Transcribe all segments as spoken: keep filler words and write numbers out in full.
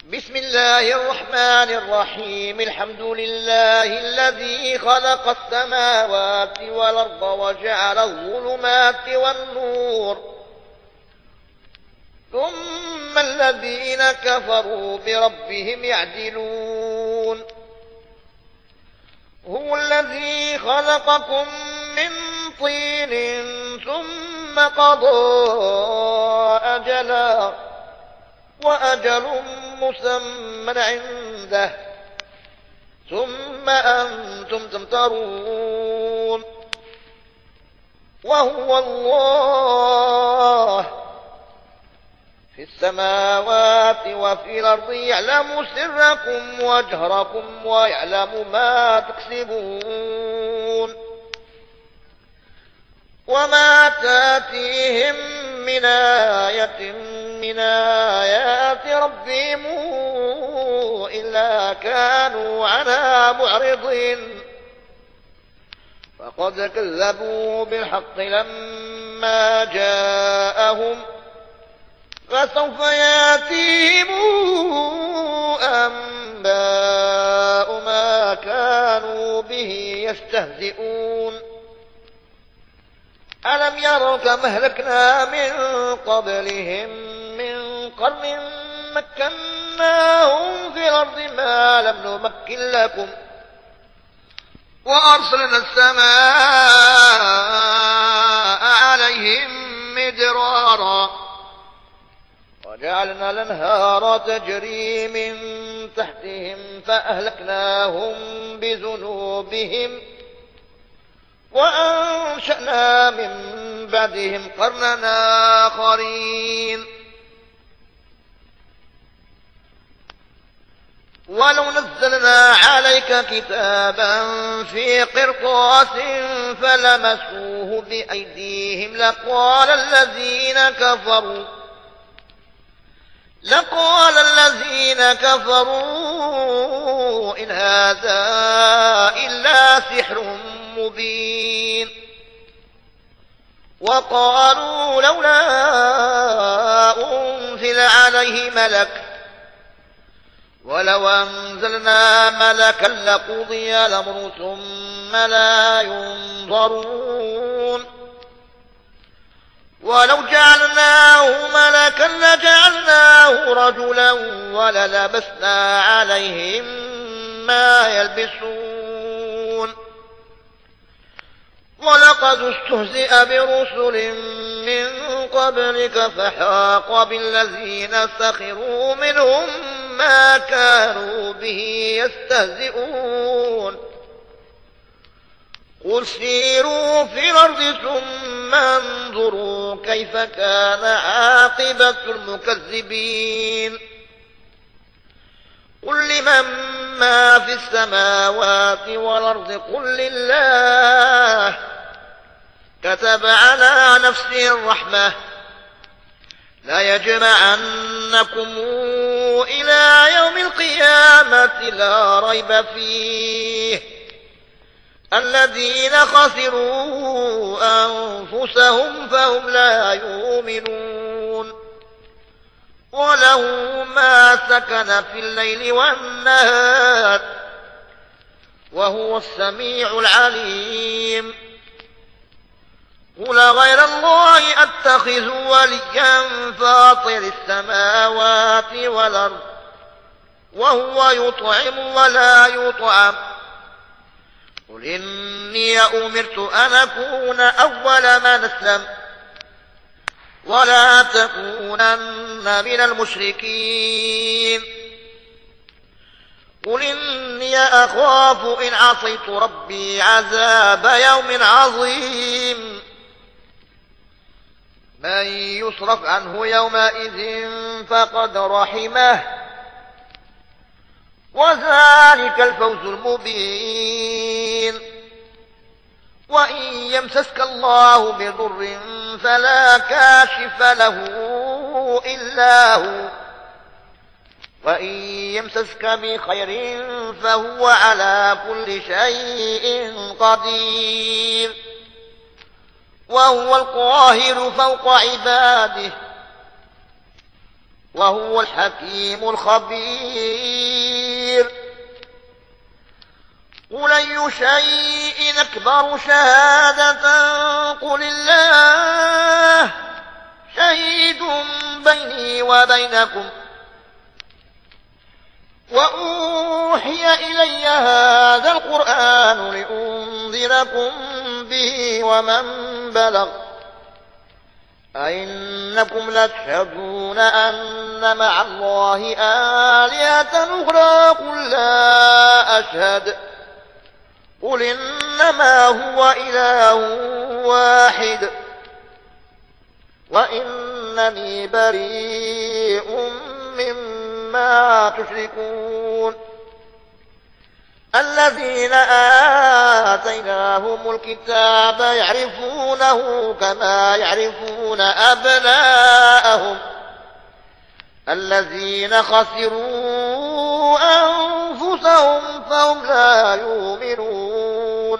بسم الله الرحمن الرحيم. الحمد لله الذي خلق السماوات والأرض وجعل الظلمات والنور، ثم الذين كفروا بربهم يعدلون. هو الذي خلقكم من طين ثم قضى أجلا وأجل مسمى عنده ثم أنتم تمترون. وهو الله في السماوات وفي الأرض يعلم سركم وجهركم ويعلم ما تكسبون. وما تاتيهم من آية من آيات ربهم إلا كانوا عنها معرضين. فقد كذبوا بالحق لما جاءهم، فسوف ياتيهم أنباء ما كانوا به يستهزئون. ألم يروا كم أهلكنا من قبلهم من قرن مكناهم في الأرض ما لم نمكن لكم، وأرسلنا السماء عليهم مدرارا وجعلنا الأنهار تجري من تحتهم فأهلكناهم بذنوبهم وأنشأنا من بعدهم قرننا آخرين. ولو نزلنا عليك كتابا في قرطاس فلمسوه بأيديهم لقال الذين كفروا لقال الذين كفروا إن هذا إلا سحر مبين. وقالوا لولا أنزل عليه ملك ولو أنزلنا ملكا لقضي الأمر ثم لا ينظرون. ولو جعلناه ملكا لجعلناه رجلا وللبسنا عليهم ما يلبسون. ولقد استهزئ برسل من قبلك فحاق بالذين سخروا منهم ما كانوا به يستهزئون. قل سيروا في الأرض ثم انظروا كيف كان عاقبة المكذبين. قل لمن ما في السماوات والأرض قل لله كتب على نفسه الرحمة لا يجمعنكم إلى يوم القيامة لا ريب فيه الذين خسروا أنفسهم فهم لا يؤمنون. وله ما سكن في الليل والنهار وهو السميع العليم. قل غير الله أتخذ وليا فاطر السماوات والأرض وهو يطعم ولا يطعم. قل إني أمرت أن أكون أول من أسلم ولا تكونن من المشركين. قل إني أخاف إن عصيت ربي عذاب يوم عظيم. من يصرف عنه يومئذ فقد رحمه وذلك الفوز المبين. وإن يمسسك الله بضر فلا كاشف له إلا هو وإن يمسسك بخير فهو على كل شيء قدير. وهو القاهر فوق عباده وهو الحكيم الخبير. قل أي شيء أكبر شهادة قل الله شهيد بيني وبينكم وأوحي إلي هذا القرآن لأنذركم به ومن بلغ أئنكم لتشهدون أن مع الله آلهة أخرى قل لا أشهد قل إنما هو إله واحد وإنني بريء مما تشركون. الذين آتيناهم الكتاب يعرفونه كما يعرفون أبناءهم الذين خسروا أنفسهم فهم لا يؤمنون.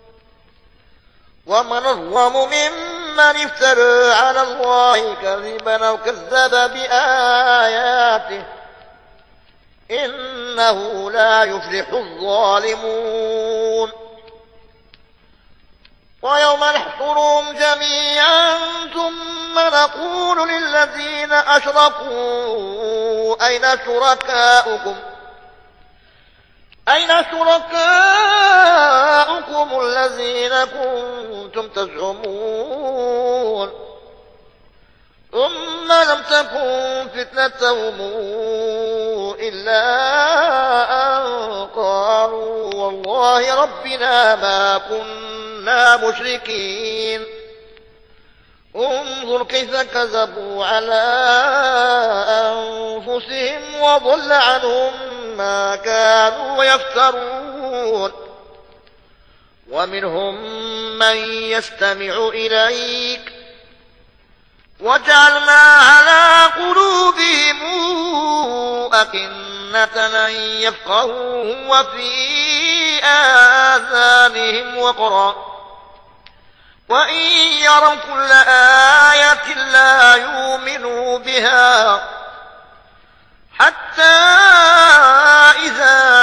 ومن أظلم ممن افترى على الله كذبا أو كذب بآياته إنه لا يفلح الظالمون. ويوم نحشرهم جميعا ثم نقول للذين أشركوا أين شركاؤكم أين شركاؤكم الذين كنتم تزعمون ثم لم تكن فتنتهم إلا أن قالوا والله ربنا ما كنا مشركين. انظر كيف كذبوا على أنفسهم وضل عنهم ما كانوا يفترون. ومنهم من يستمع إليك وجعلنا على قلوبهم أكنة أن يفقهوه وفي آذانهم وقرا وإن يروا كل آية لا يؤمنوا بها حتى إذا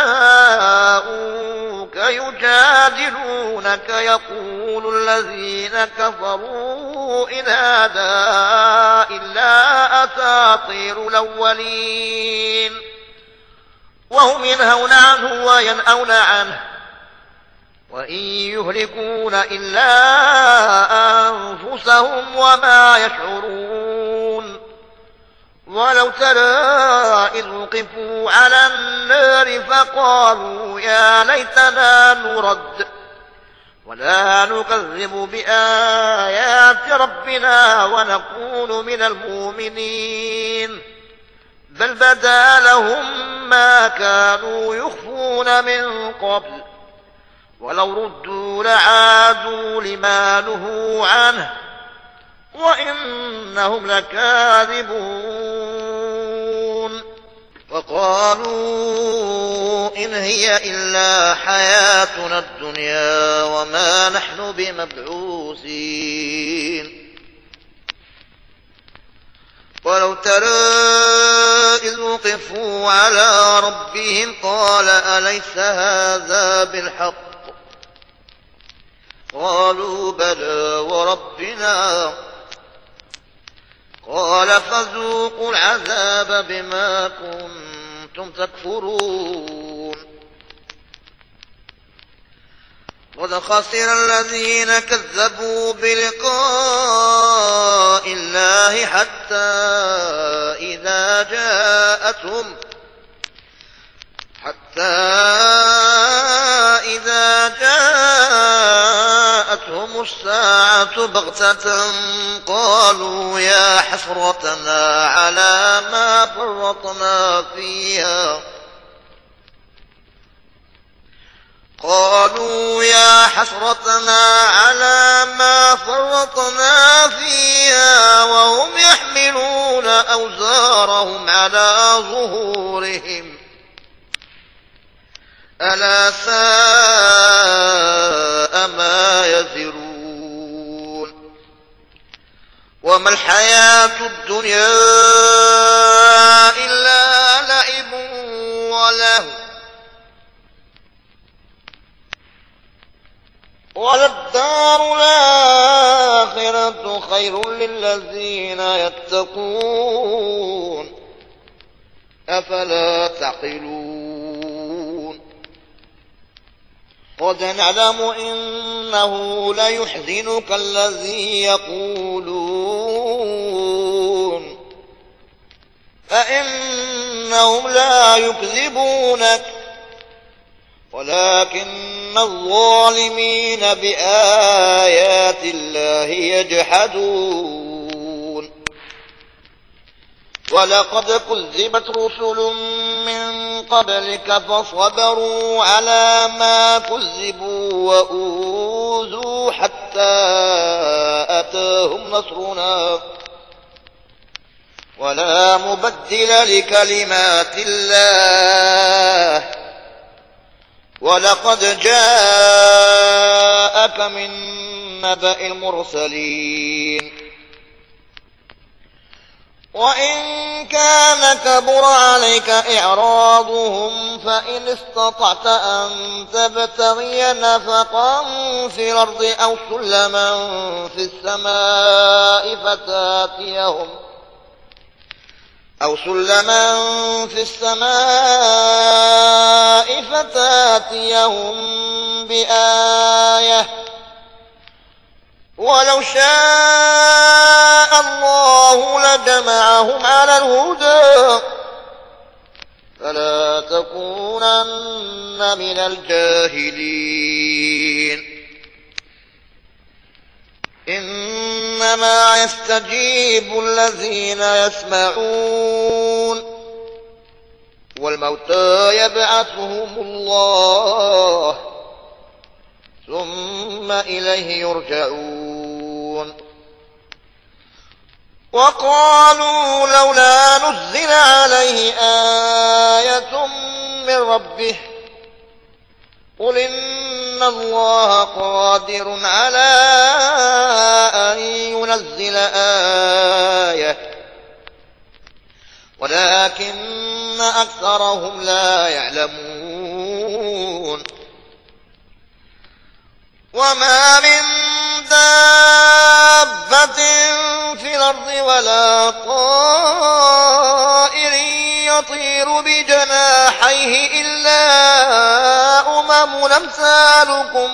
جاءوك يجادلونك يقول الذين كفروا إن هذا إلا أساطير الأولين وهم ينهون عنه وينأون عنه وإن يهلكون إلا أنفسهم وما يشعرون. ولو ترى إذ وقفوا على النار فقالوا يا ليتنا نرد ولا نكذب بآيات ربنا ونكون من المؤمنين بل بدا لهم ما كانوا يخفون من قبل ولو ردوا لعادوا لما نهوا عنه وإنهم لكاذبون. وقالوا إن هي إلا حياتنا الدنيا وما نحن بمبعوثين. ولو ترى إذ وقفوا على ربهم قال أليس هذا بالحق قالوا بلى وربنا قال فذوقوا العذاب بما كنتم تكفرون. قد خسر الذين كذبوا بلقاء الله حتى إذا جاءتهم حتى إذا جاءتهم الساعة بغتة قالوا يا حسرتنا على ما فرطنا فيها قالوا يا حسرتنا على ما فرطنا فيها وهم يحملون أوزارهم على ظهورهم ألا ساء ما يزرون. وما الحياة الدنيا إلا لعب ولهو وللدار الآخرة خير للذين يتقون أفلا تعقلون قد نعلم إنه ليحزنك الذي يقولون فإنهم لا يكذبونك ولكن الظالمين بآيات الله يجحدون ولقد كذبت رسل من قبلك فصبروا على ما كذبوا وأوذوا حتى أتاهم نصرنا ولا مبدل لكلمات الله ولقد جاءك من نبأ المرسلين وإن كان كبر عليك إعراضهم فإن استطعت أن تبتغي نفقا في الأرض أو سلما في السماء فتاتيهم أو سلما في السماء فتاتيهم بآية ولو شاء الله لجمعهم على الهدى فلا تكونن من الجاهلين إنما يستجيب الذين يسمعون والموتى يبعثهم الله ثم إليه يرجعون وقالوا لولا نزل عليه آية من ربه قل إن الله قادر على أن ينزل آية ولكن أكثرهم لا يعلمون وما من دابة في الأرض ولا طائر يطير بجناحيه إلا أمم أمثالكم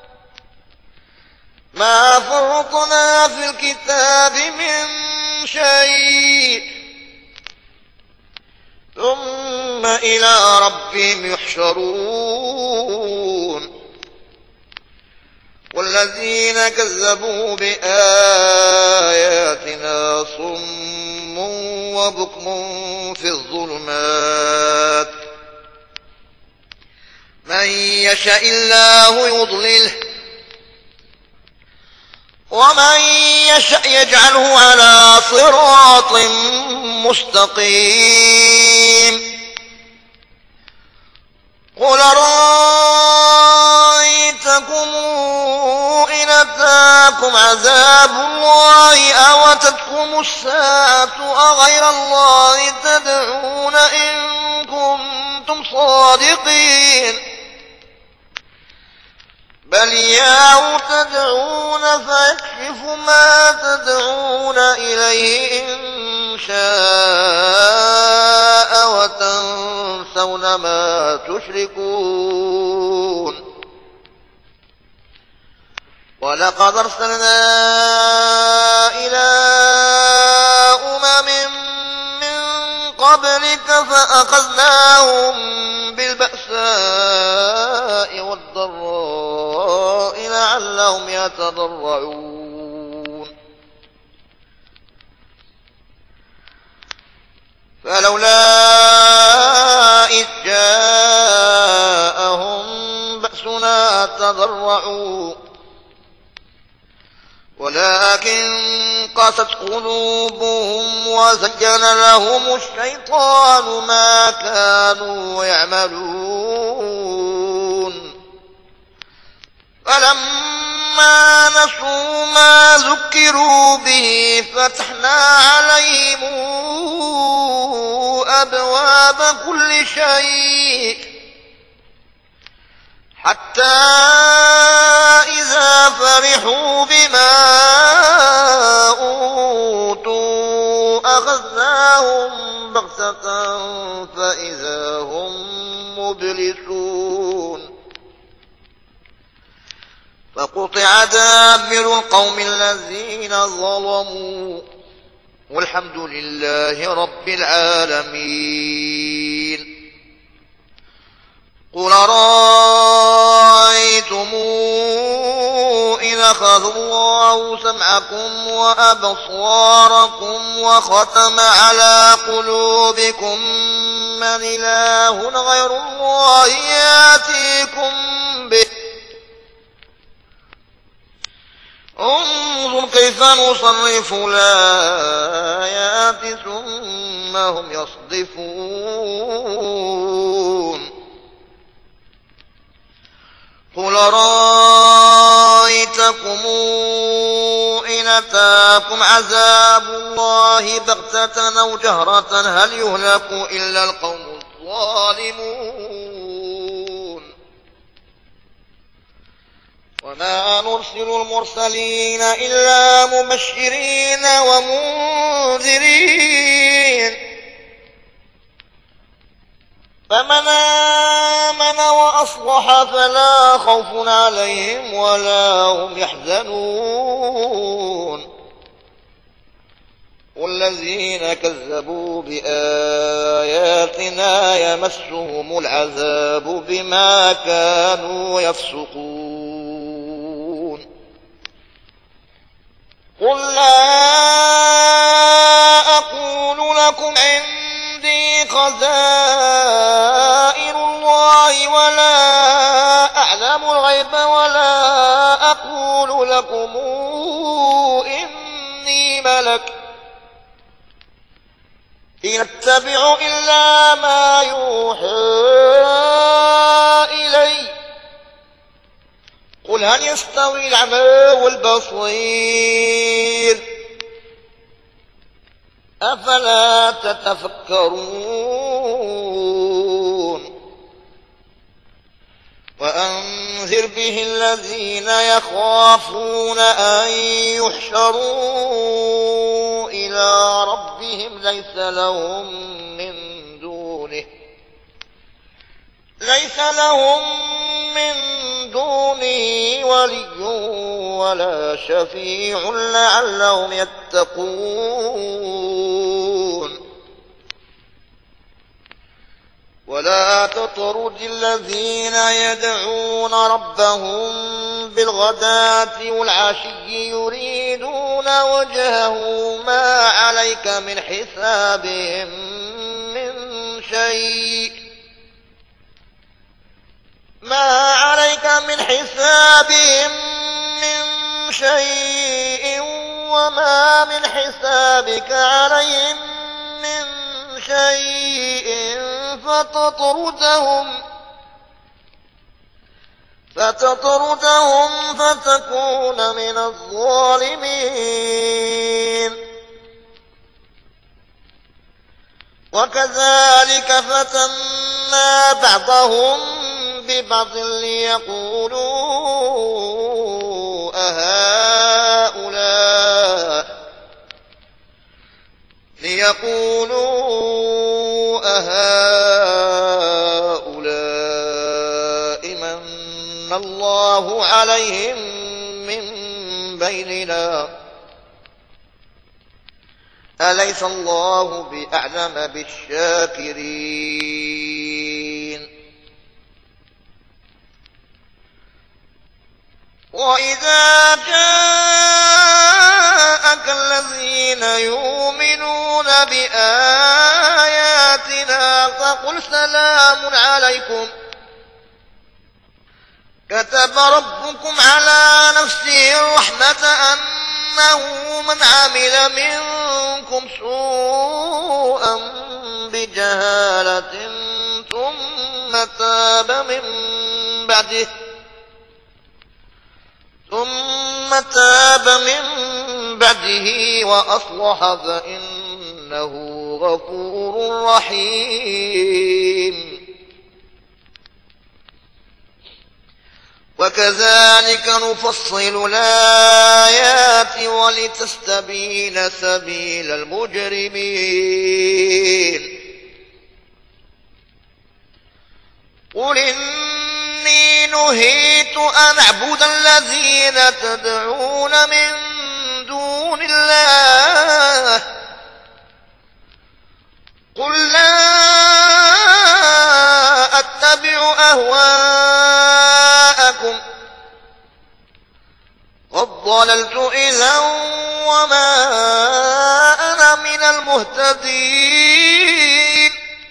ما فرطنا في الكتاب من شيء ثم إلى ربهم يحشرون والذين كذبوا بآياتنا صم وبكم في الظلمات من يشاء الله يضلله ومن يشاء يجعله على صراط مستقيم قل رأيتكم إن أتاكم عذاب الله أو أتتكم الساعة أغير الله تدعون إن كنتم صادقين بل إياه تدعون فيكشف ما تدعون إليه إن شاء وتنسون ما تشركون ولقد أرسلنا إلى أمم من قبلك فأخذناهم بالبأساء والضراء لعلهم يتضرعون فلولا إذ جاءهم بأسنا تضرعوا ولكن قست قلوبهم وزين لهم الشيطان ما كانوا يعملون فلما فلما نسوا ما ذكروا به فتحنا عليهم أبواب كل شيء حتى إذا فرحوا بما أوتوا أخذناهم بغتة فإذا هم مبلسون فقطع دابر القوم الذين ظلموا والحمد لله رب العالمين. قل رأيتم إن أخذ الله سمعكم وأبصاركم وختم على قلوبكم من إله غير الله يأتيكم به انظر كيف نصرف الآيات ثم هم يصدفون. قل رأيتكم إن أتاكم عذاب الله بغتة أو جهرة هل يهلك إلا القوم الظالمون. وما نرسل المرسلين إلا مبشرين ومنذرين فمن آمن وأصلح فلا خوف عليهم ولا هم يحزنون. والذين كذبوا بآياتنا يمسهم العذاب بما كانوا يفسقون. قل لا أقول لكم عندي خزائن الله ولا أعلم الغيب ولا أقول لكم إني ملك إن أتبع إلا ما يوحى إلي. قل هل يستوي الأعمى والبصير أفلا تتفكرون. وأنذر به الذين يخافون أن يحشروا إلى ربهم ليس لهم من دونه ليس لهم من دونه ولي ولا شفيع لعلهم يتقون. ولا تطرد الذين يدعون ربهم بالغداة والعشي يريدون وجهه ما عليك من حسابهم من شيء ما عليك من حسابهم من شيء وما من حسابك عليهم من شيء فتطردهم فتطردهم فتكون من الظالمين. وكذلك فتنا بعضهم ببعض ليقولوا أهؤلاء ليقولوا أهؤلاء من الله عليهم من بيننا أليس الله بأعلم بالشاكرين. وإذا جاءك الذين يؤمنون بآياتنا فقل سلام عليكم كتب ربكم على نفسه الرحمة أنه من عمل منكم سوءا بجهالة ثم تاب من بعده ثم تاب من بعده وأصلح فإنه غفور رحيم. وكذلك نفصل الآيات ولتستبين سبيل المجرمين. قل إني نهيت أن أعبد الذين تدعون من دون الله قل لا أتبع أهواءكم قد ضللت إذا وما أنا من المهتدين.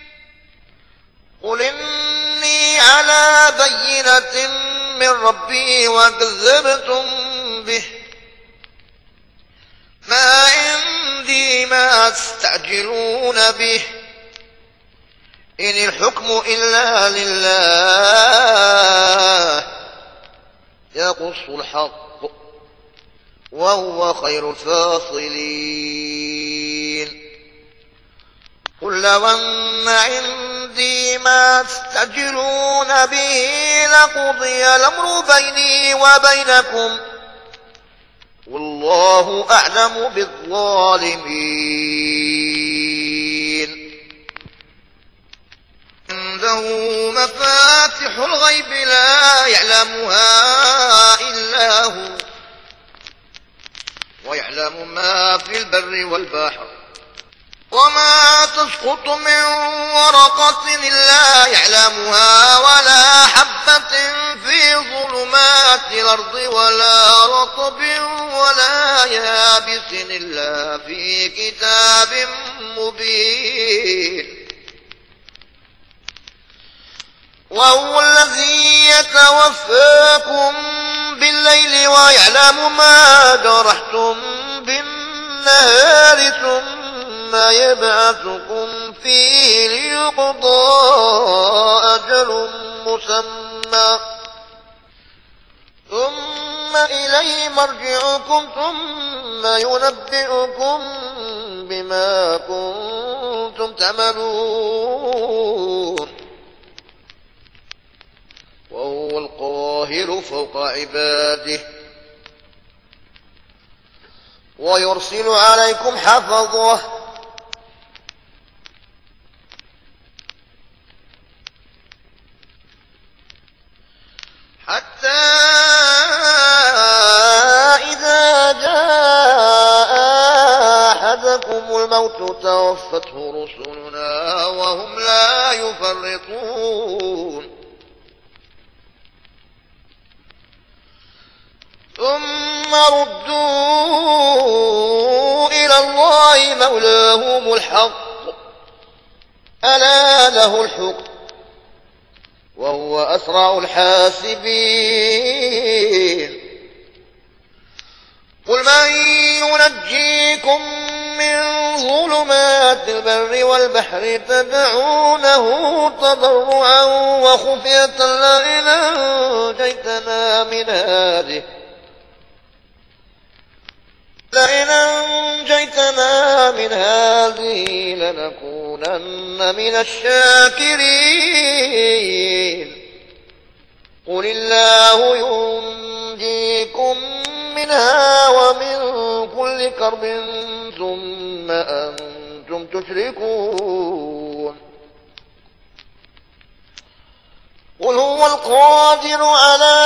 قل إني على بينة من ربي وكذبتم به ما عندي ما تستعجلون به إن الحكم إلا لله يقص الحق وهو خير الفاصلين. قل لو أن عندي ما تستعجلون به لقضي الأمر بيني وبينكم والله أعلم بالظالمين. عنده مفاتح الغيب لا يعلمها إلا هو ويعلم ما في البر والبحر وما تسقط من ورقة إلا يعلمها ولا حبة في ظلمات الأرض ولا رطب ولا يابس إلا في كتاب مبين. وهو الذي يتوفاكم بالليل ويعلم ما جرحتم بالنهار ثم يبعثكم فيه ليقضى أجل مسمى ثم إليه مرجعكم ثم ينبئكم بما كنتم تعملون. وهو القاهر فوق عباده ويرسل عليكم حفظه حتى إذا جاء أحدكم الموت توفته رسلنا وهم لا يفرطون. ثم ردوا إلى الله مولاهم الحق ألا له الحكم وهو أسرع الحاسبين. قل من ينجيكم من ظلمات البر والبحر تدعونه تضرعا وخفية لئن أنجيتنا من هذه لئن أنجيتنا من هذه لنكونن من الشاكرين. قل الله ينجيكم منها ومن كل كرب ثم أنتم تشركون. قل هو القادر على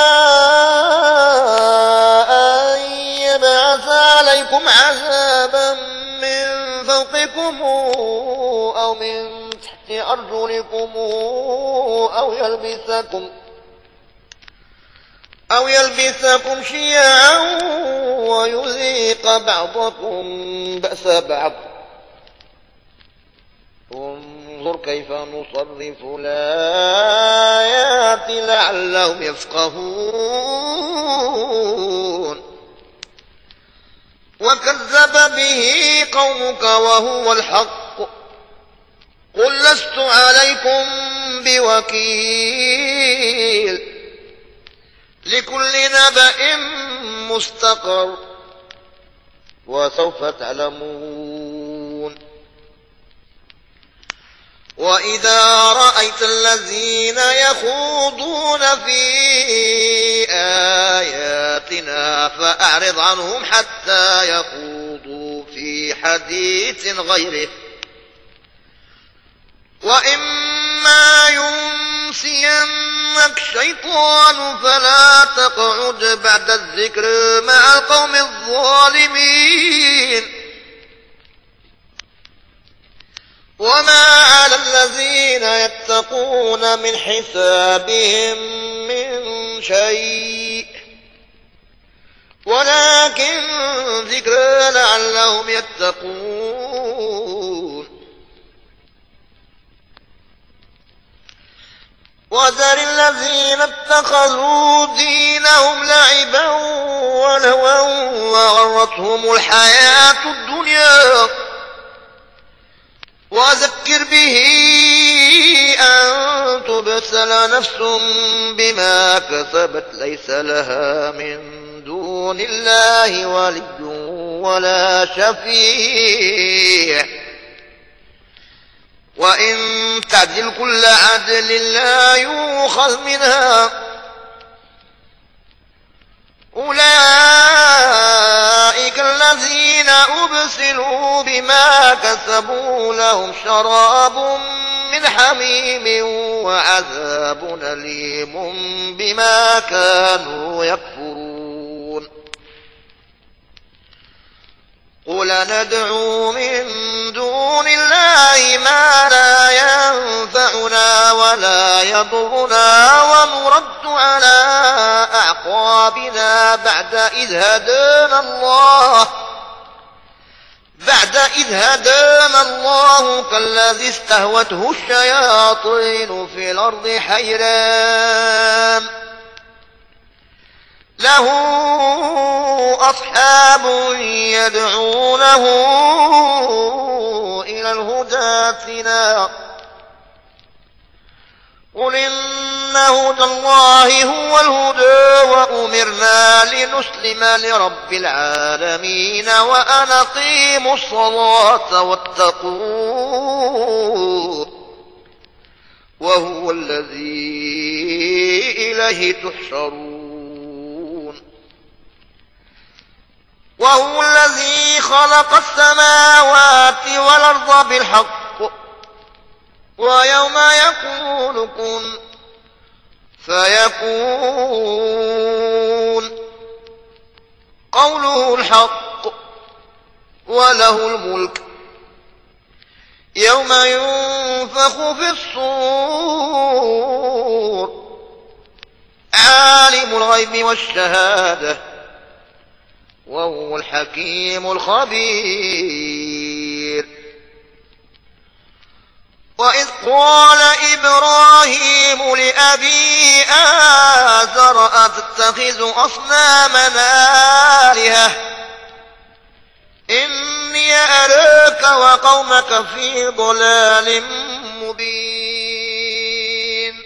أن يبعث عليكم عذابا من فوقكم أو من تحت أرجلكم أو يلبسكم أو يلبسكم شيعا ويذيق بعضكم بأس بعض. انظر كيف نصرف الآيات لعلهم يفقهون. وكذب به قومك وهو الحق قل لست عليكم بوكيل لكل نبأ مستقر وسوف تعلمون. وإذا رأيت الذين يخوضون في آياتنا فأعرض عنهم حتى يخوضوا في حديث غيره، وإما ينسينك شيطان فلا تقعد بعد الذكر مع القوم الظالمين. وما على الذين يتقون من حسابهم من شيء ولكن ذكر لعلهم يتقون. وذر الذين اتخذوا دينهم لعبا ولهوا وغرتهم الحياة الدنيا، وذكر به أن تبسل نفس بما كسبت ليس لها من دون الله ولي ولا شفيع، وإن تعدل كل عدل لا يؤخذ منها. أولئك الذين أبسلوا بما كسبوا لهم شراب من حميم وعذاب أليم بما كانوا يكفرون. قل ندعو من دون الله ما لا ينفعنا ولا يضرنا ونرد على أعقابنا بعد إذ هدانا الله بعد إذ هدانا الله كالذي استهوته الشياطين في الأرض حيران له أصحاب يدعونه إلى الهدى ائتنا. قل إن هدى الله هو الهدى وأمرنا لنسلم لرب العالمين وأن أقيموا الصلاة واتقوه وهو الذي إليه تحشرون. وهو الذي خلق السماوات والأرض بالحق ويوم يقول كن فيكون قوله الحق وله الملك يوم ينفخ في الصور عالم الغيب والشهادة وهو الحكيم الخبير. وإذ قال إبراهيم لأبيه آزر أتتخذ أصنامنا آلهة إني أراك وقومك في ضلال مبين.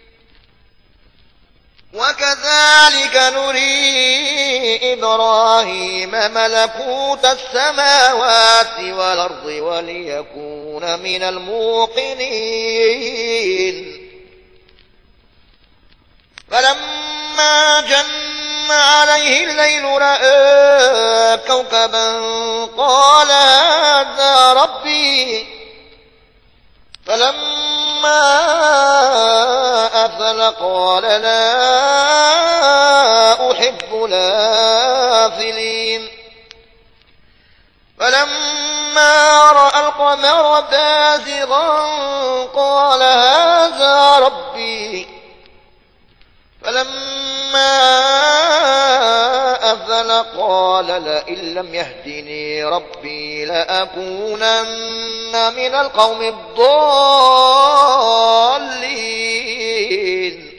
وكذلك نري إبراهيم ملكوت السماوات والأرض وليكون من الموقنين. فلما جن عليه الليل رأى كوكبا قال هذا ربي، فلما أفل قال لا أحب الآفلين. فلما رأى القمر بازغا قال هذا ربي، فلما أفل قال لئن لم يهدني ربي لأكونن من القوم الضالين.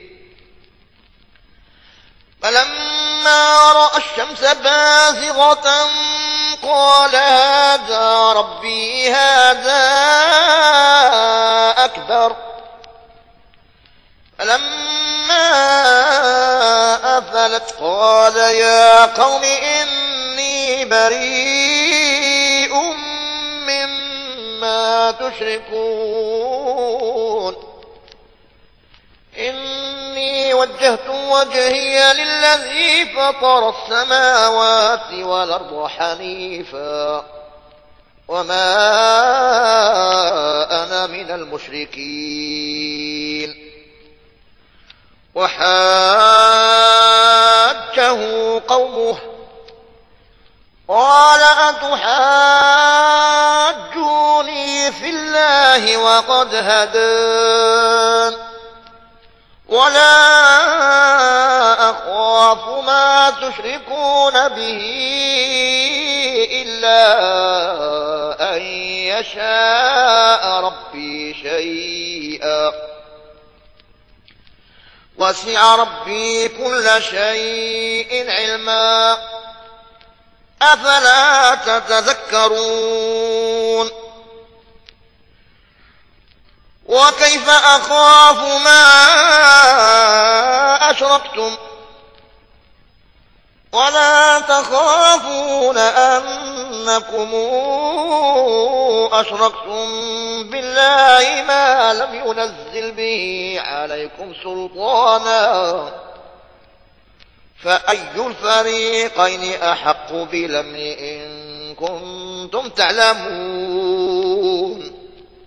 فلما رأى الشمس بازغة قال هذا ربي هذا أكبر. فلما نفلت قال يا قوم إني بريء مما تشركون إني وجهت وجهي للذي فطر السماوات والأرض حنيفا وما أنا من المشركين وحاجه قومه قال أتحاجوني في الله وقد هدان ولا أخاف ما تشركون به إلا أن يشاء ربي شيئا وسع ربي كل شيء علما أفلا تتذكرون وكيف أخاف ما أشركتم ولا تخافون أنكم أشركتم بالله ما لم ينزل به عليكم سلطانا فأي الفريقين أحق بالأمن إن كنتم تعلمون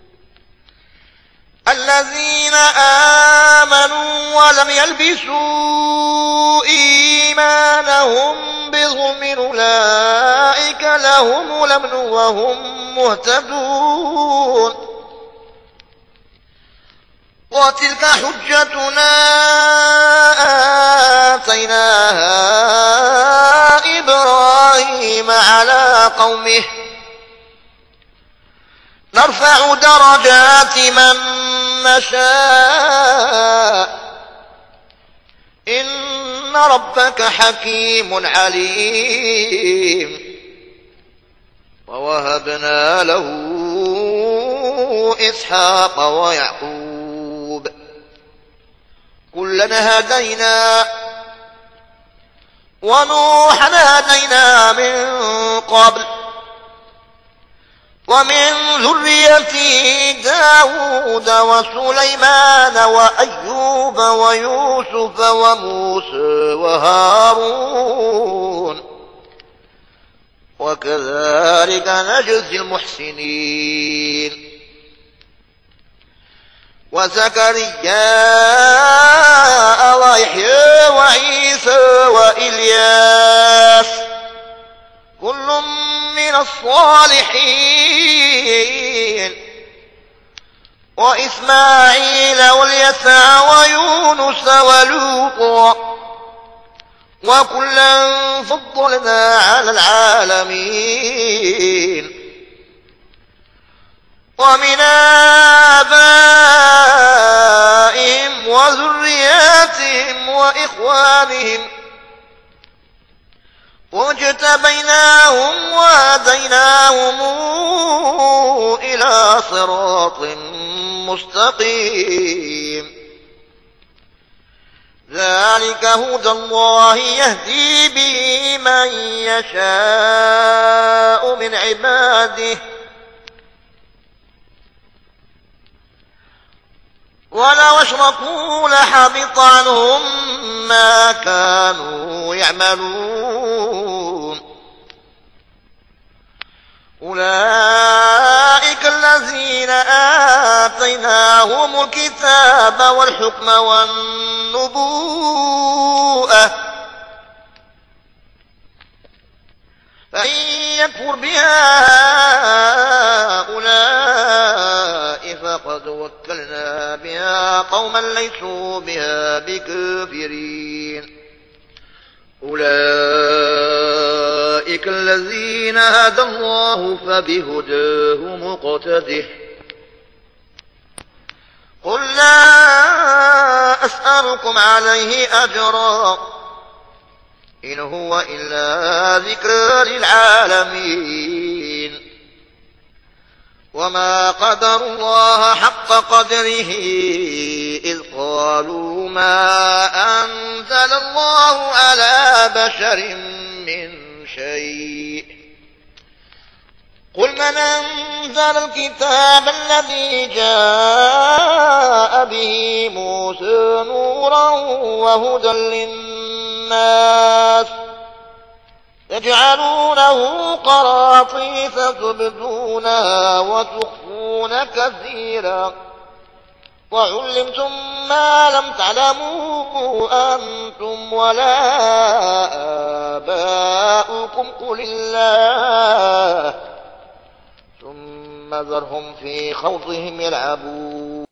الذين آمنوا ولم يلبسوا إيمانهم بظلم أولئك لهم الأمن وهم مهتدون وتلك حجتنا آتيناها إبراهيم على قومه نرفع درجات من نشاء إن ربك حكيم عليم ووهبنا له إسحاق ويعقوب كلنا هدينا ونوحا هدينا من قبل ومن ذريته داود وسليمان وأيوب ويوسف وموسى وهارون وكذلك نجزي المحسنين وزكريا ويحيى وعيسى وإلياس كل من الصالحين وإسماعيل واليسع ويونس ولوطا وكلا فضلنا على العالمين ومن آبائهم وذرياتهم وإخوانهم واجتبيناهم وهديناهم إلى صراط مستقيم ذلك هدى الله يهدي به من يشاء من عباده ولو أشركوا لحبط عنهم ما كانوا يعملون أولئك الذين آتيناهم الكتاب والحكم والنبوءة فإن يكفر بها هؤلاء فقد وكلنا بها قوما ليسوا بها بكافرين أولئك الذين هدى الله فبهداه مقتده قل لا أسألكم عليه أجرا إن هو إلا ذكر للعالمين وما قدر الله حق قدره إذ قالوا ما أنزل الله على بشر من شيء قل من أنزل الكتاب الذي جاء به موسى نورا وهدى للناس تجعلونه قراطيس تبدونها وتخفون كثيرا وعلمتم ما لم تعلموا أنتم ولا آباؤكم قل الله ثم ذرهم في خوضهم يلعبون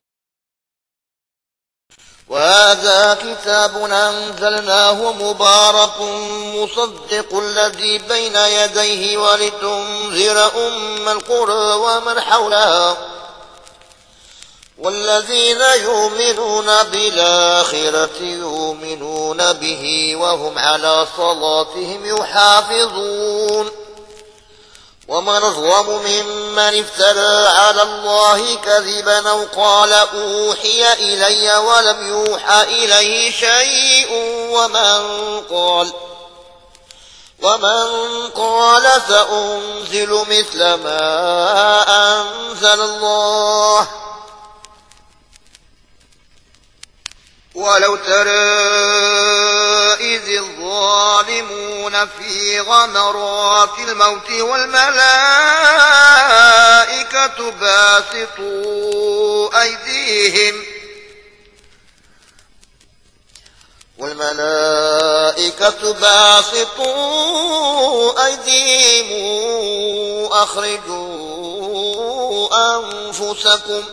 وهذا كتاب أنزلناه مبارك مصدق الذي بين يديه ولتنذر أم القرى ومن حولها والذين يؤمنون بالآخرة يؤمنون به وهم على صلاتهم يحافظون ومن أظلم ممن افترى على الله كذبا أو قال أوحي إلي ولم يوحى إليه شيء ومن قال ومن قال سأنزل مثل ما أنزل الله ولو ترى إذ الظالمون في غمرات الموت والملائكة باسطوا أيديهم والملائكة باسطوا أيديهم أخرجوا أنفسكم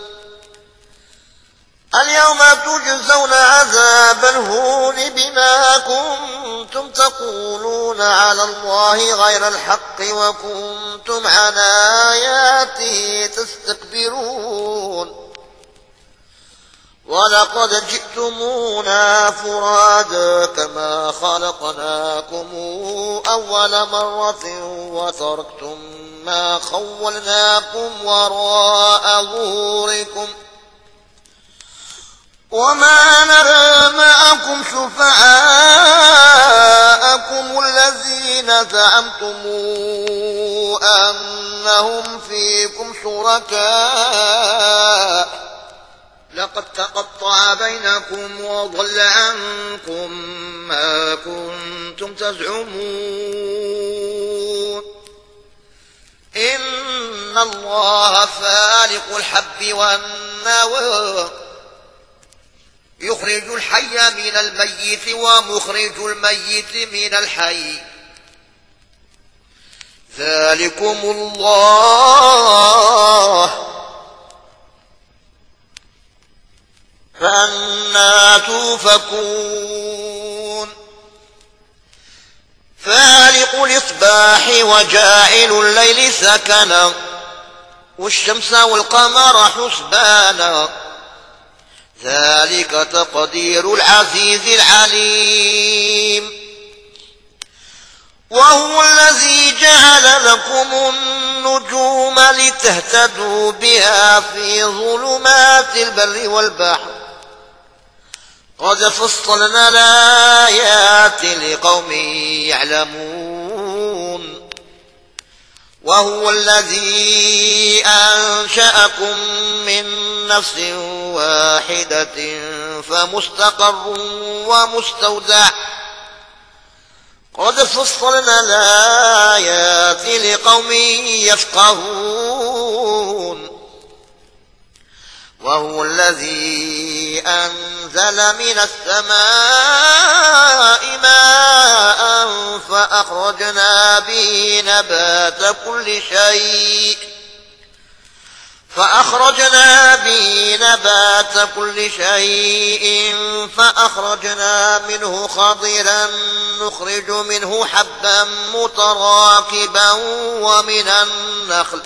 اليوم تجزون عذاب الهون بما كنتم تقولون على الله غير الحق وكنتم عن آياته تستكبرون ولقد جئتمونا فرادا كما خلقناكم أول مرة وتركتم ما خولناكم وراء ظهوركم وما نرى معكم شفعاءكم الذين زعمتم أنهم فيكم شركاء لقد تقطع بينكم وضل عنكم ما كنتم تزعمون إن الله فالق الحب والنوى يخرج الحي من الميت ومخرج الميت من الحي ذلكم الله فأنى توفكون فالق الإصباح وجاعل الليل سكنا والشمس والقمر حسبانا ذلك تقدير العزيز العليم وهو الذي جعل لكم النجوم لتهتدوا بها في ظلمات البر والبحر قد فصلنا الآيات لقوم يعلمون وهو الذي أنشأكم من نفس واحدة فمستقر ومستودع قد فصلنا الآيات لقوم يفقهون وهو الذي أنزل من السماء ماء فأخرجنا به نبات كل شيء فأخرجنا به نبات كل شيء فأخرجنا منه خضرا نخرج منه حبا متراكبا ومن النخل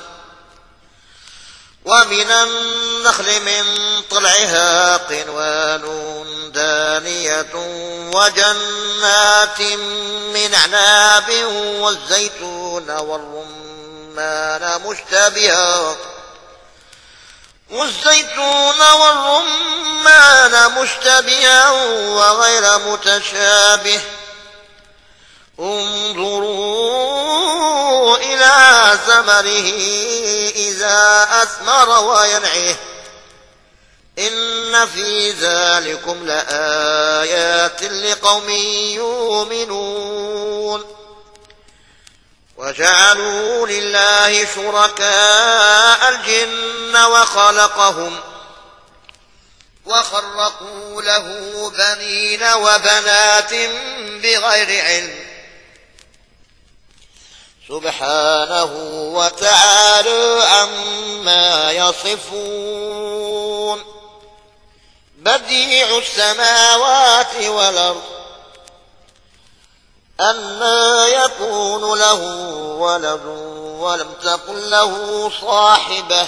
ومن النخل من طلعها قنوان دانية وجنات من أعناب والزيتون والرمان مشتبها والزيتون والرمان مشتبها وغير متشابه انظروا إلى ثمره إذا أثمر وينعه إن في ذلكم لآيات لقوم يؤمنون وجعلوا لله شركاء الجن وخلقهم وخرقوا له بنين وبنات بغير علم سبحانه وتعالى عما يصفون بديع السماوات والأرض أنى يكون له ولد ولم تكن له صاحبة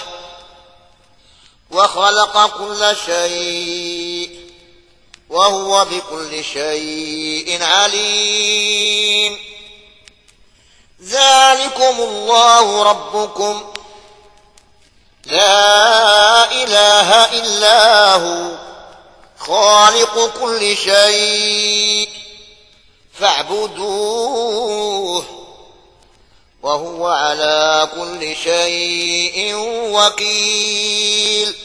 وخلق كل شيء وهو بكل شيء عليم ذلكم الله ربكم لا إله إلا هو خالق كل شيء فاعبدوه وهو على كل شيء وكيل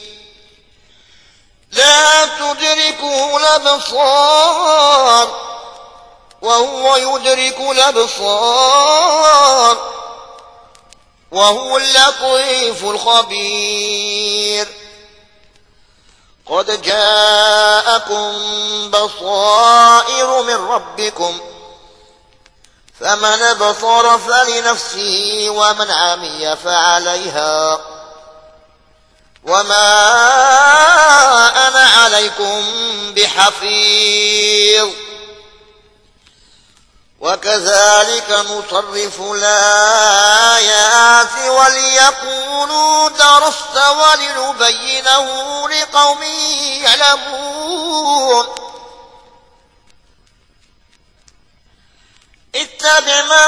لا تدركه الأبصار وهو يدرك الأبصار وهو اللطيف الخبير قد جاءكم بصائر من ربكم فمن بصر فلنفسه ومن عمي فعليها وما أنا عليكم بحفيظ وكذلك نصرف الآيات وليقولوا درست ولنبينه لقوم يعلمون اتبع ما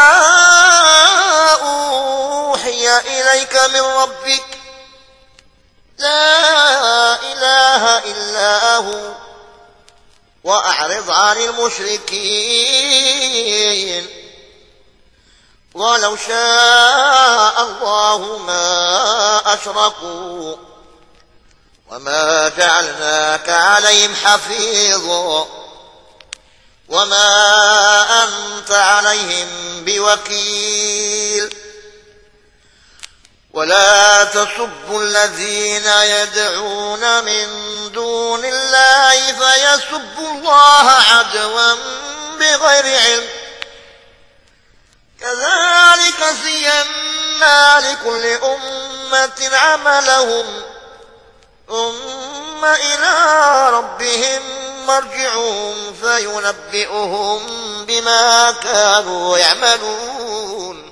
أوحي إليك من ربك لا إله إلا هو وأعرض عن المشركين ولو شاء الله ما أشركوا وما جعلناك عليهم حفيظا وما أنت عليهم بوكيل ولا تسبوا الذين يدعون من دون الله فيسبوا الله عدوا بغير علم كذلك زينا لكل أمة عملهم ثم إلى ربهم مرجعهم فينبئهم بما كانوا يعملون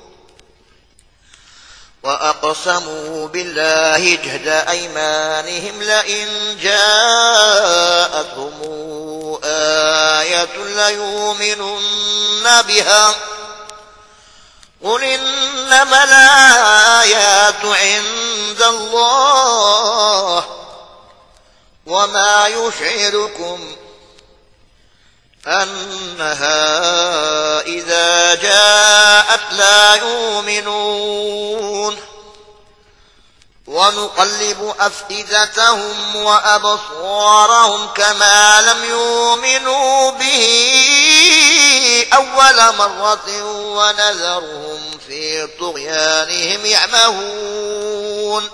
وأقسموا بالله جهد أيمانهم لئن جاءتهم آية ليؤمنن بها قل إنما الآيات عند الله وما يشعركم أنها إذا جاءت لا يؤمنون ونقلب أفئدتهم وأبصارهم كما لم يؤمنوا به أول مرة ونذرهم في طغيانهم يعمهون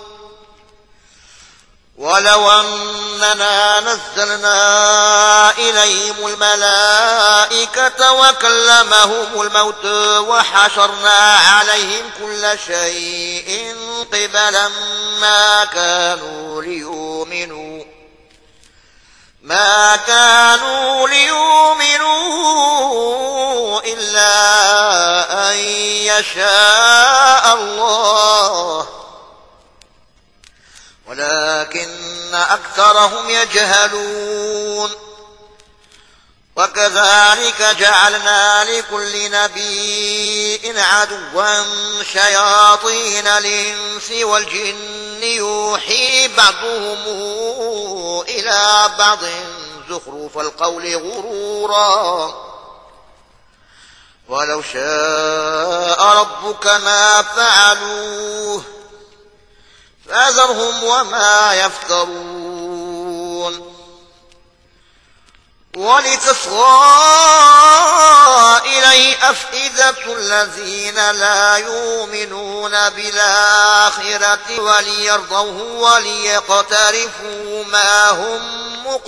ولو أننا نزلنا إليهم الملائكة وكلمهم الموت وحشرنا عليهم كل شيء قبلا ما كانوا ليؤمنوا ما كانوا ليؤمنوا إلا أن يشاء الله ولكن أكثرهم يجهلون وكذلك جعلنا لكل نبي عدوا شياطين الإنس والجن يوحي بعضهم إلى بعض زخرف القول غرورا ولو شاء ربك ما فعلوه فذرهم وما يفترون ولتصغى إليه أفئدة الذين لا يؤمنون بالآخرة وليرضوه وليقترفوا ما هم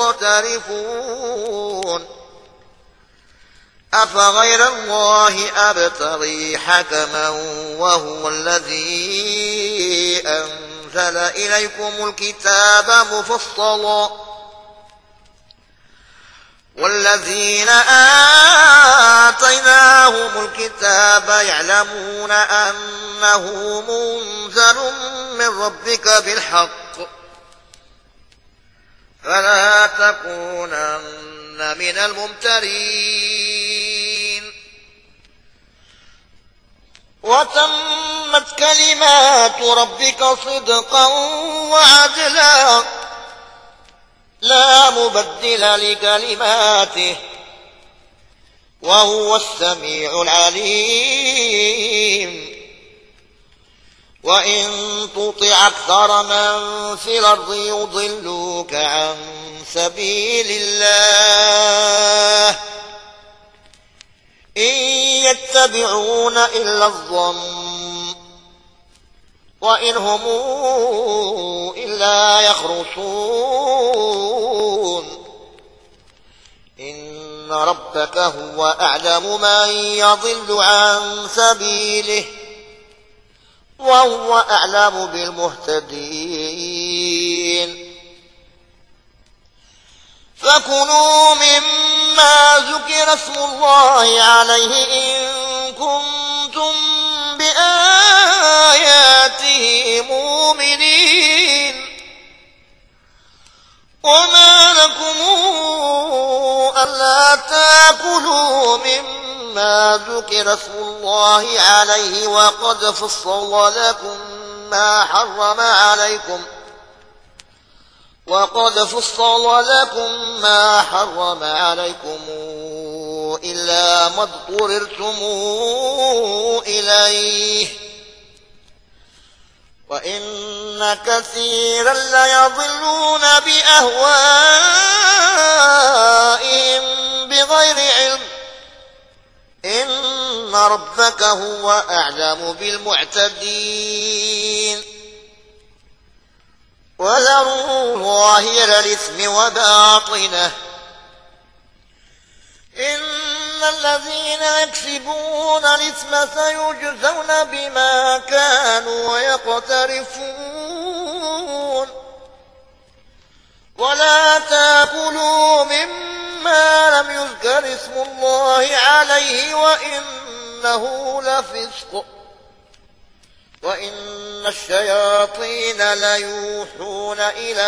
مقترفون أفغير الله أبتغي حكما وهو الذي أنزل إليكم الكتاب مفصلا والذين آتيناهم الكتاب يعلمون أنه منزل من ربك بالحق فلا تكونن من الممترين وتمت كلمات ربك صدقا وعدلا لا مبدل لكلماته وهو السميع العليم وإن تطع أكثر من في الأرض يضلوك عن سبيل الله إن يتبعون إلا الظن وإن هم إلا يخرصون إن ربك هو أعلم من يضل عن سبيله وهو أعلم بالمهتدين فكلوا مما ذكر اسم الله عليه إن كنتم بآياته مؤمنين وما لكم ألا تأكلوا مما ذكر اسم الله عليه وقد فصل لكم ما حرم عليكم وقد فصل لكم ما حرم عليكم إلا ما اضطررتم إليه وإن كثيرا ليضلون بأهوائهم بغير علم إن ربك هو أعلم بالمعتدين وذروا ظاهر الإثم وباطنه إن الذين يكسبون الإثم سيجزون بما كانوا يقترفون ولا تأكلوا مما لم يذكر اسم الله عليه وإنه لفسق وإن الشياطين ليوحون إلى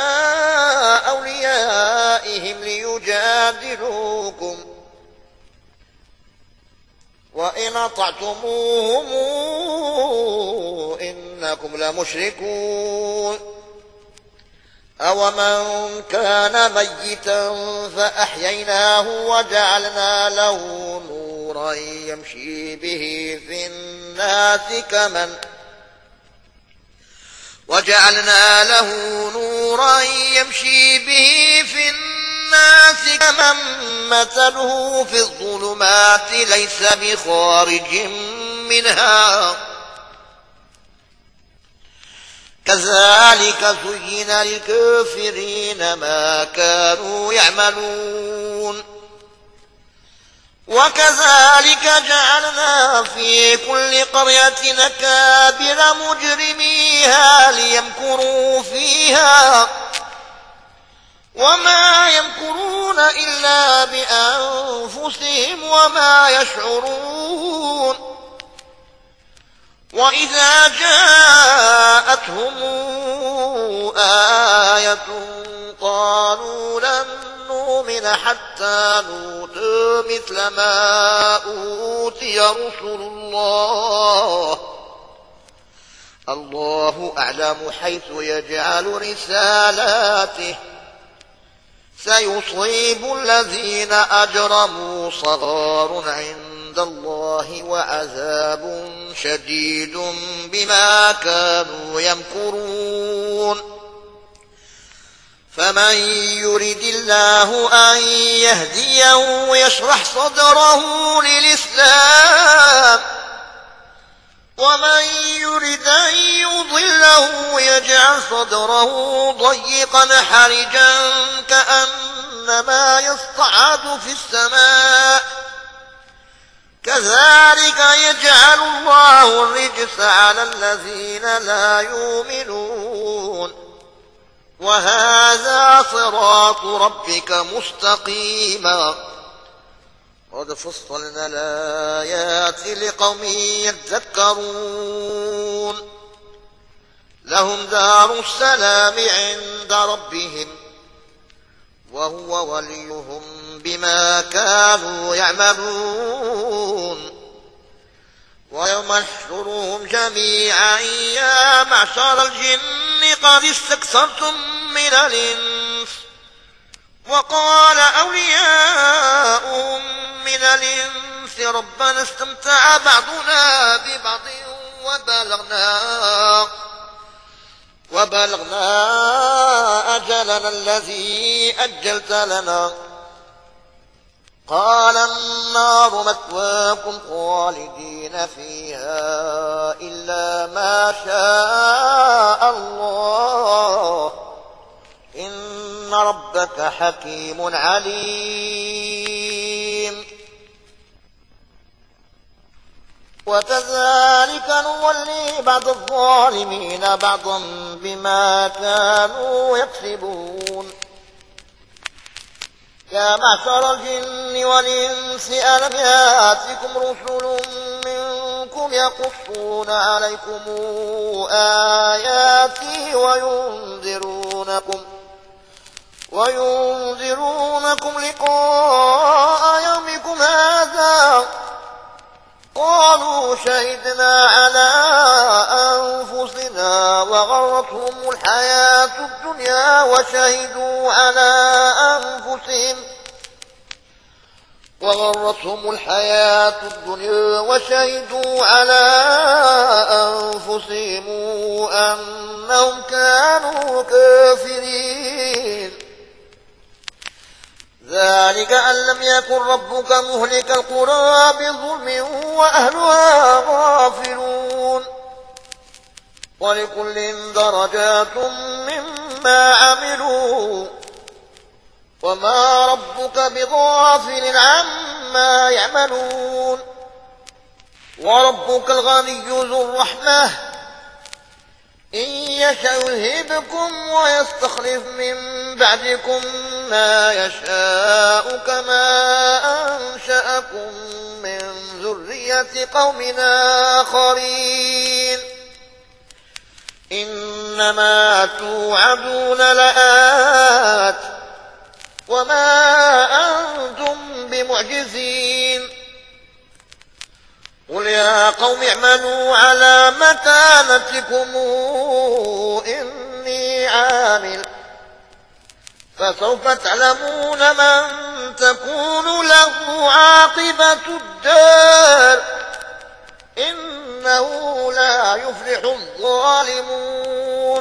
أوليائهم ليجادلوكم وإن أطعتموهم إنكم لمشركون أومن كان ميتا فأحييناه وجعلنا له نورا يمشي به في الناس كمن وجعلنا له نورا يمشي به في الناس كمن مثله في الظلمات ليس بخارج منها كذلك زين للكافرين ما كانوا يعملون وكذلك جعلنا في كل قرية أكابر مجرميها ليمكروا فيها وما يمكرون إلا بأنفسهم وما يشعرون وإذا جاءتهم آية قالوا لن نؤمن حتى نؤتى مثل ما أوتي رسل الله الله أعلم حيث يجعل رسالاته سيصيب الذين أجرموا صغار عند الله وعذاب شديد بما كانوا يمكرون فمن يرد الله أن يهديه يشرح صدره للإسلام ومن يرد أن يضله يجعل صدره ضيقا حرجا كأنما يصعد في السماء كذلك يجعل الله الرجس على الذين لا يؤمنون وهذا صراط ربك مستقيما قد فصلنا الآيات لقوم يذكرون لهم دار السلام عند ربهم وهو وليهم بما كانوا يعملون ويوم نحشرهم جميعا يا معشر الجن قد استكثرتم من الإنس وقال أولياؤهم من الإنس ربنا استمتع بعضنا ببعض وبلغنا وبلغنا أجلنا الذي أجلت لنا قال النار مثواكم خالدين فيها إلا ما شاء الله إن ربك حكيم عليم وكذلك نولي بعض الظالمين بعضا بما كانوا يكسبون يا معشر الجن والإنس ألم يأتكم رسل منكم يقصون عليكم آياتي وينذرونكم وينذرونكم لقاء يومكم هذا قالوا شهدنا على أنفسنا وغرتهم الحياة الدنيا وشهدوا على أنفسهم وغرتهم الحياة الدنيا وشهدوا على أنفسهم أنهم كانوا كافرين ذلك أن لم يكن ربك مهلك القرى بظلم وأهلها غافلون ولكل درجات مما عملوا وما ربك بغافل عما يعملون وربك الغني ذو الرحمة إن يشأ يذهبكم ويستخلف من بعدكم ما يشاء كما أنشأكم من ذرية قوم آخرين إنما توعدون لآت وما أنتم بمعجزين قل يا قوم اعملوا على مكانتكم إني عامل فسوف تعلمون من تكون له عاقبة الدار إنه لا يفلح الظالمون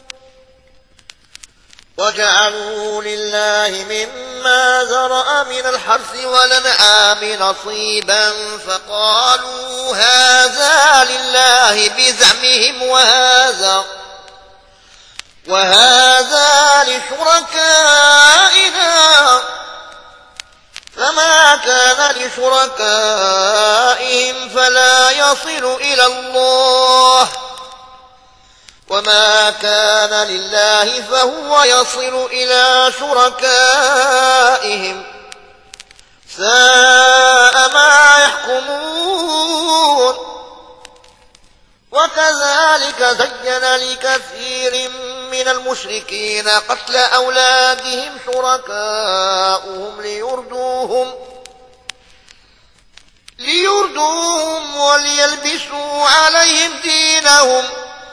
وجعلوا لله مما ذرأ من الحرث والأنعام نصيبا فقالوا هذا لله بزعمهم وهذا وهذا لشركائنا فما كان لشركائهم فلا يصل إلى الله وما كان لله فهو يصل إلى شركائهم ساء ما يحكمون وكذلك زين لكثير من المشركين قتل أولادهم شركاؤهم ليردوهم ليردوهم وليلبسوا عليهم دينهم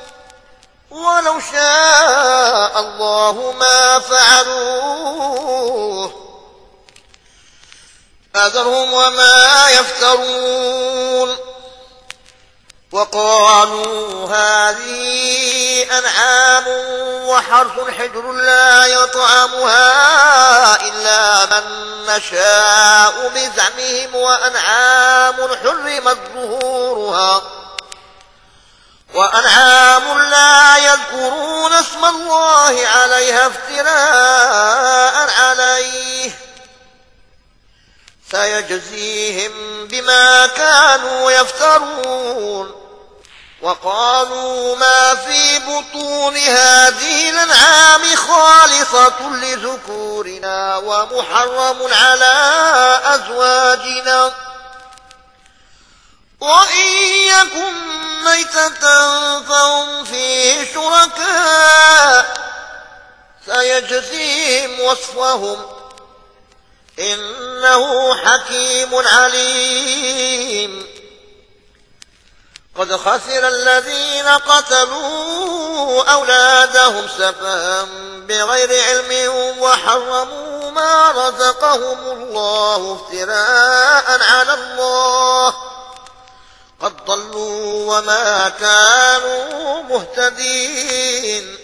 ولو شاء الله ما فعلوه فذرهم وما يفترون. وقالوا هذه أنعام وحرث حجر لا يطعمها إلا من نشاء بزعمهم وأنعام حرمت ظهورها وأنعام لا يذكرون اسم الله عليها افتراء عليه سيجزيهم بما كانوا يفترون. وقالوا ما في بطون هذه الأنعام خالصة لذكورنا ومحرم على أزواجنا وإن يكن ميتة فهم فيه شركاء سيجزيهم وصفهم إنه حكيم عليم. قد خسر الذين قتلوا أولادهم سفها بغير علم وحرموا ما رزقهم الله افتراء على الله قد ضلوا وما كانوا مهتدين.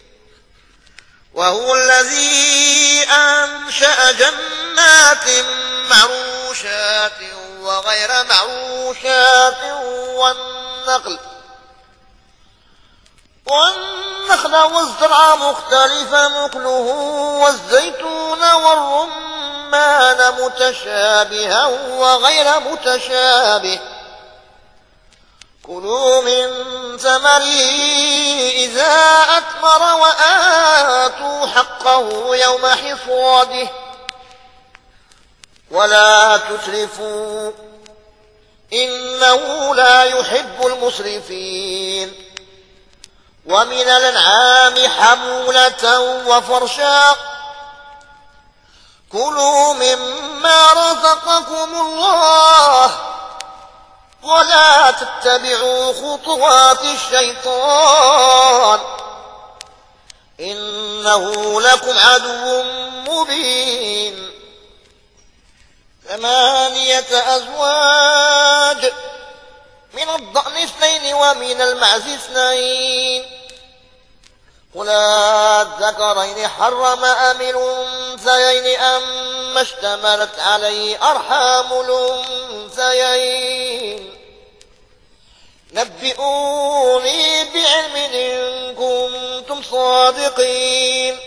وهو الذي أنشأ جنات معروشات وغير معروشات والنخل والنخل والزرع مختلفا مكله والزيتون والرمان متشابها وغير متشابه كلوا من ثمره إذا أثمر وآتوا حقه يوم حصاده ولا تسرفوا إنه لا يحب المسرفين. ومن الأنعام حمولة وفرشا كلوا مما رزقكم الله ولا تتبعوا خطوات الشيطان إنه لكم عدو مبين. ثمانية أزواج من الضأن اثنين ومن المعز اثنين قل الذكرين حرم أم الأنثيين أما اشتملت عليه أرحام الأنثيين نبئوني بعلم إن كنتم صادقين.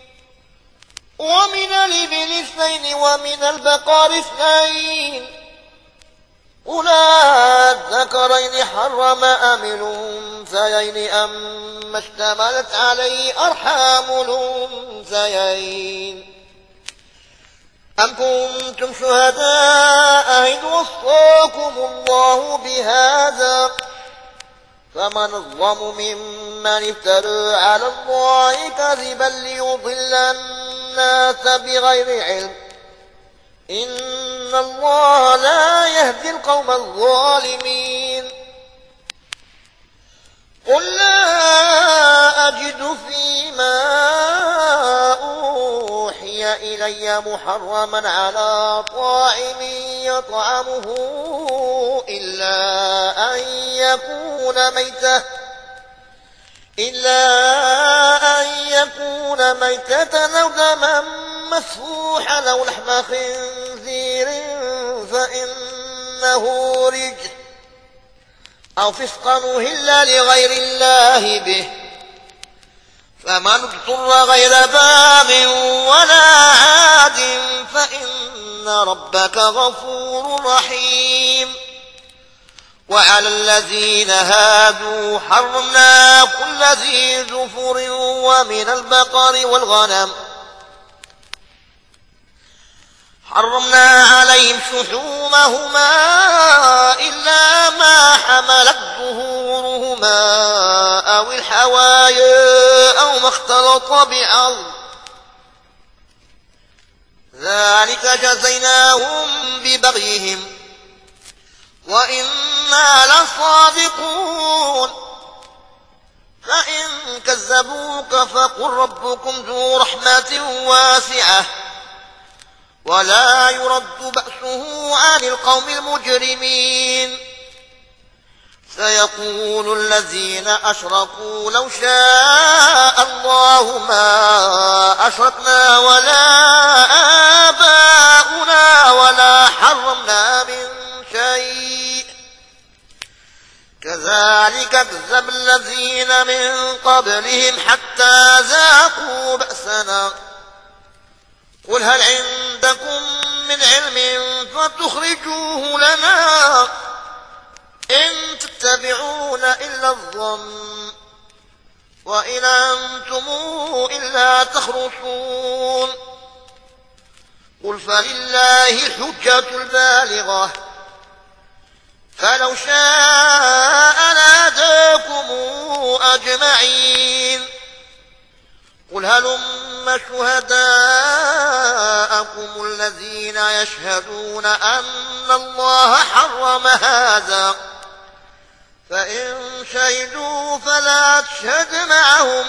ومن الإبل اثنين ومن البقر اثنين قل الذكرين حرم أم الأنثيين أما اشتملت عليه أرحام الأنثيين أم كنتم شهداء إذ وصاكم الله بهذا فمن الظلم ممن افترى على الله كذبا ليضل الناس بغير علم إن الله لا يهدي القوم الظالمين. قل لا أجد فيما أوحي إلي محرما على طاعم يطعمه إلا أن يكون ميتة إلا أن يكون ميتة أو دما مسفوحا أو لحم خنزير فإنه رجس أو فسقا أهل لغير الله به فمن اضطر غير باغ ولا عاد فإن ربك غفور رحيم. وعلى الذين هادوا حرمنا كل ذي ظفر ومن البقر والغنم حرمنا عليهم شحومهما إلا ما حملت ظهورهما أو الحوايا أو ما اختلط بعظم ذلك جزيناهم ببغيهم وإنا لصادقون. فإن كذبوك فقل ربكم ذو رحمة واسعة ولا يرد بأسه عن القوم المجرمين. سيقول الذين أشركوا لو شاء الله ما أشركنا ولا آباؤنا ولا حرمنا من شيء كذلك كذب الذين من قبلهم حتى ذاقوا بأسنا. قل هل عندكم من علم فتخرجوه لنا إن تتبعون إلا الظن وإن أنتم إلا تخرصون. قل فلله الحجة البالغة فلو شاء لهداكم أجمعين. قل هلم شهداءكم الذين يشهدون أن الله حرم هذا فإن شهدوا فلا تشهد معهم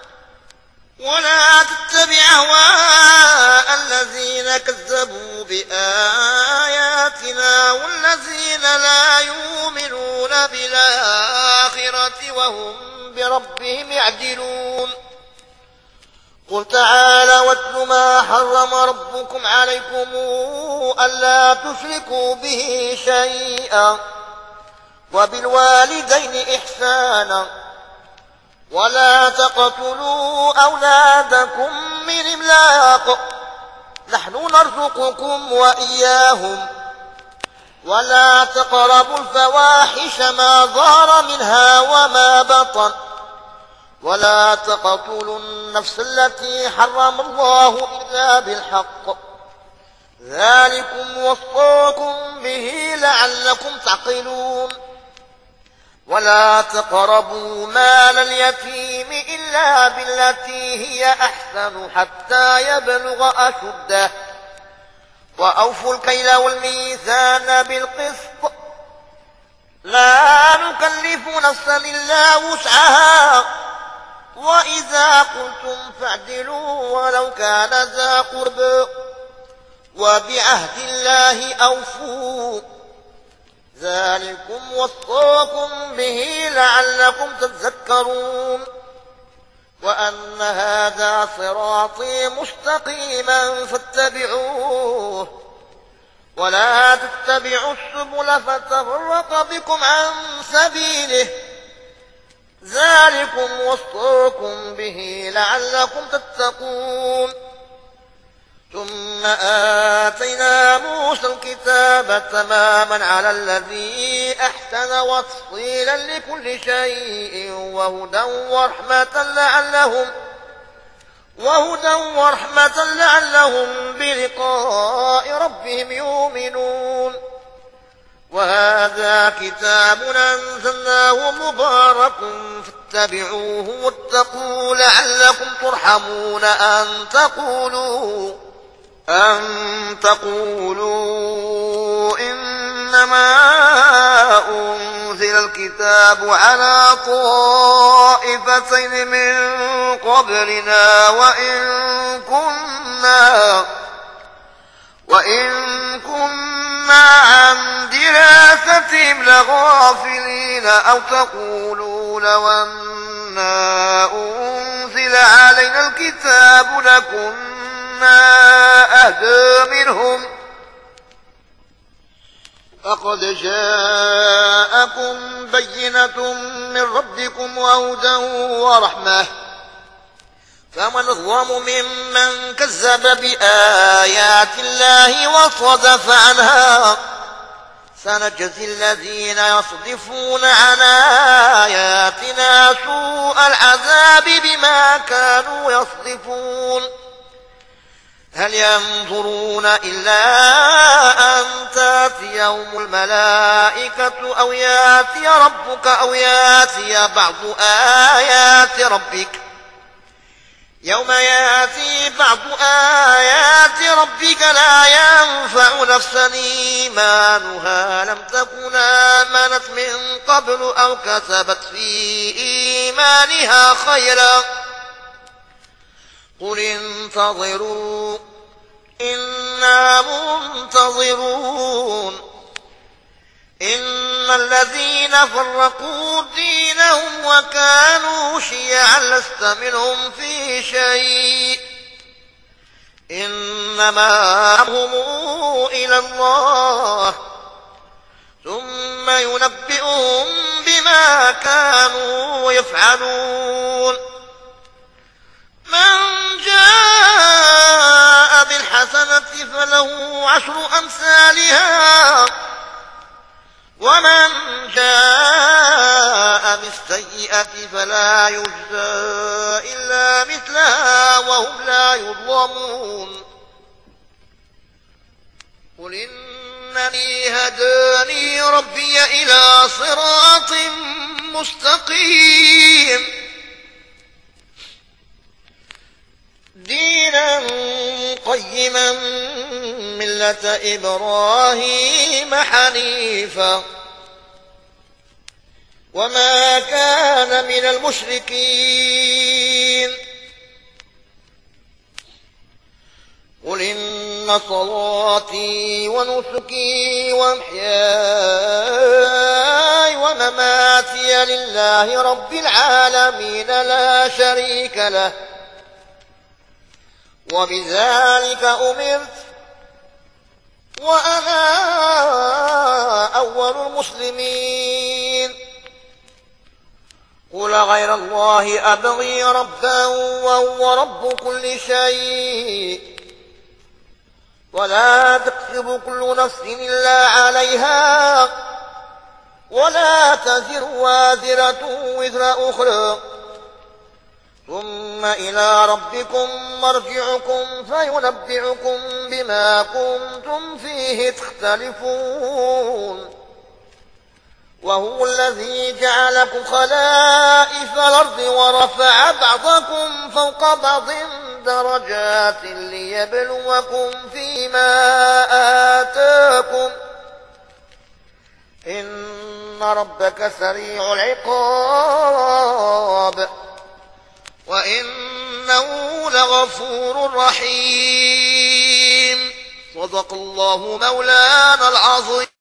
ولا تتبع أهواء الذين كذبوا بآياتنا والذين لا يؤمنون بالآخرة وهم بربهم يعدلون. قل تعالى واتل ما حرم ربكم عليكم ألا تشركوا به شيئا وبالوالدين إحسانا ولا تقتلوا أولادكم من إملاق نحن نرزقكم وإياهم ولا تقربوا الفواحش ما ظهر منها وما بطن ولا تقتلوا النفس التي حرم الله إلا بالحق ذلكم وصاكم به لعلكم تعقلون. ولا تقربوا مال اليتيم إلا بالتي هي أحسن حتى يبلغ أشده وأوفوا الكيل والميزان بالقسط لا نكلف نفسا إلا وسعها وإذا قلتم فاعدلوا ولو كان ذا قربى وبعهد الله أوفوا ذلكم وصاكم به لعلكم تذكرون. وأن هذا صراطي مستقيما فاتبعوه ولا تتبعوا السبل فتفرق بكم عن سبيله ذلكم وصاكم به لعلكم تتقون. ثم آتينا موسى الكتاب تماما على الذي أحسن وتفصيلا لكل شيء وهدى ورحمة لعلهم وهدى ورحمة لعلهم بلقاء ربهم يؤمنون. وهذا كتاب أنزلناه مبارك فاتبعوه واتقوا لعلكم ترحمون أن تقولوا أن تقولوا إنما أنزل الكتاب على طائفتين من قبلنا وإن كنا وإن كنا عن دراستهم لغافلين أو تقولوا لو أنا أنزل علينا الكتاب لكنا أهدى منهم فقد جاءكم بينة من ربكم وهدى ورحمة فمن الظلم ممن كذب بآيات الله وصدف عنها سنجزي الذين يصدفون عن آياتنا سوء العذاب بما كانوا يصدفون. هل ينظرون إلا أن تأتيهم الملائكة أو يأتي ربك أو يأتي بعض آيات ربك يوم يأتي بعض آيات ربك لا ينفع نفسا إيمانها لم تكن آمنت من قبل أو كسبت في إيمانها خيرا قل انتظروا إنا منتظرون إن الذين فرقوا دينهم وكانوا شيعا لست منهم في شيء إنما هم إلى الله ثم ينبئهم بما كانوا يفعلون من جاء بالحسنة فله عشر أمثالها ومن جاء بالسيئة فلا يجزى إلا مثلها وهم لا يظلمون قل إنني هداني ربي إلى صراط مستقيم دينا قيما ملة إبراهيم حنيفا وما كان من المشركين قل إن صلاتي ونسكي ومحياي ومماتي لله رب العالمين لا شريك له وبذلك أمرت وأنا أول المسلمين قل غير الله أبغي ربا وهو رب كل شيء ولا تكسب كل نفس إلا عليها ولا تزر وازرة وزر أخرى ثم إلى ربكم مرجعكم فينبئكم بما كنتم فيه تختلفون وهو الذي جعلكم خلائف الأرض ورفع بعضكم فوق بعض درجات ليبلوكم فيما آتاكم إن ربك سريع العقاب وإنه لغفور رحيم صدق الله مولانا العظيم.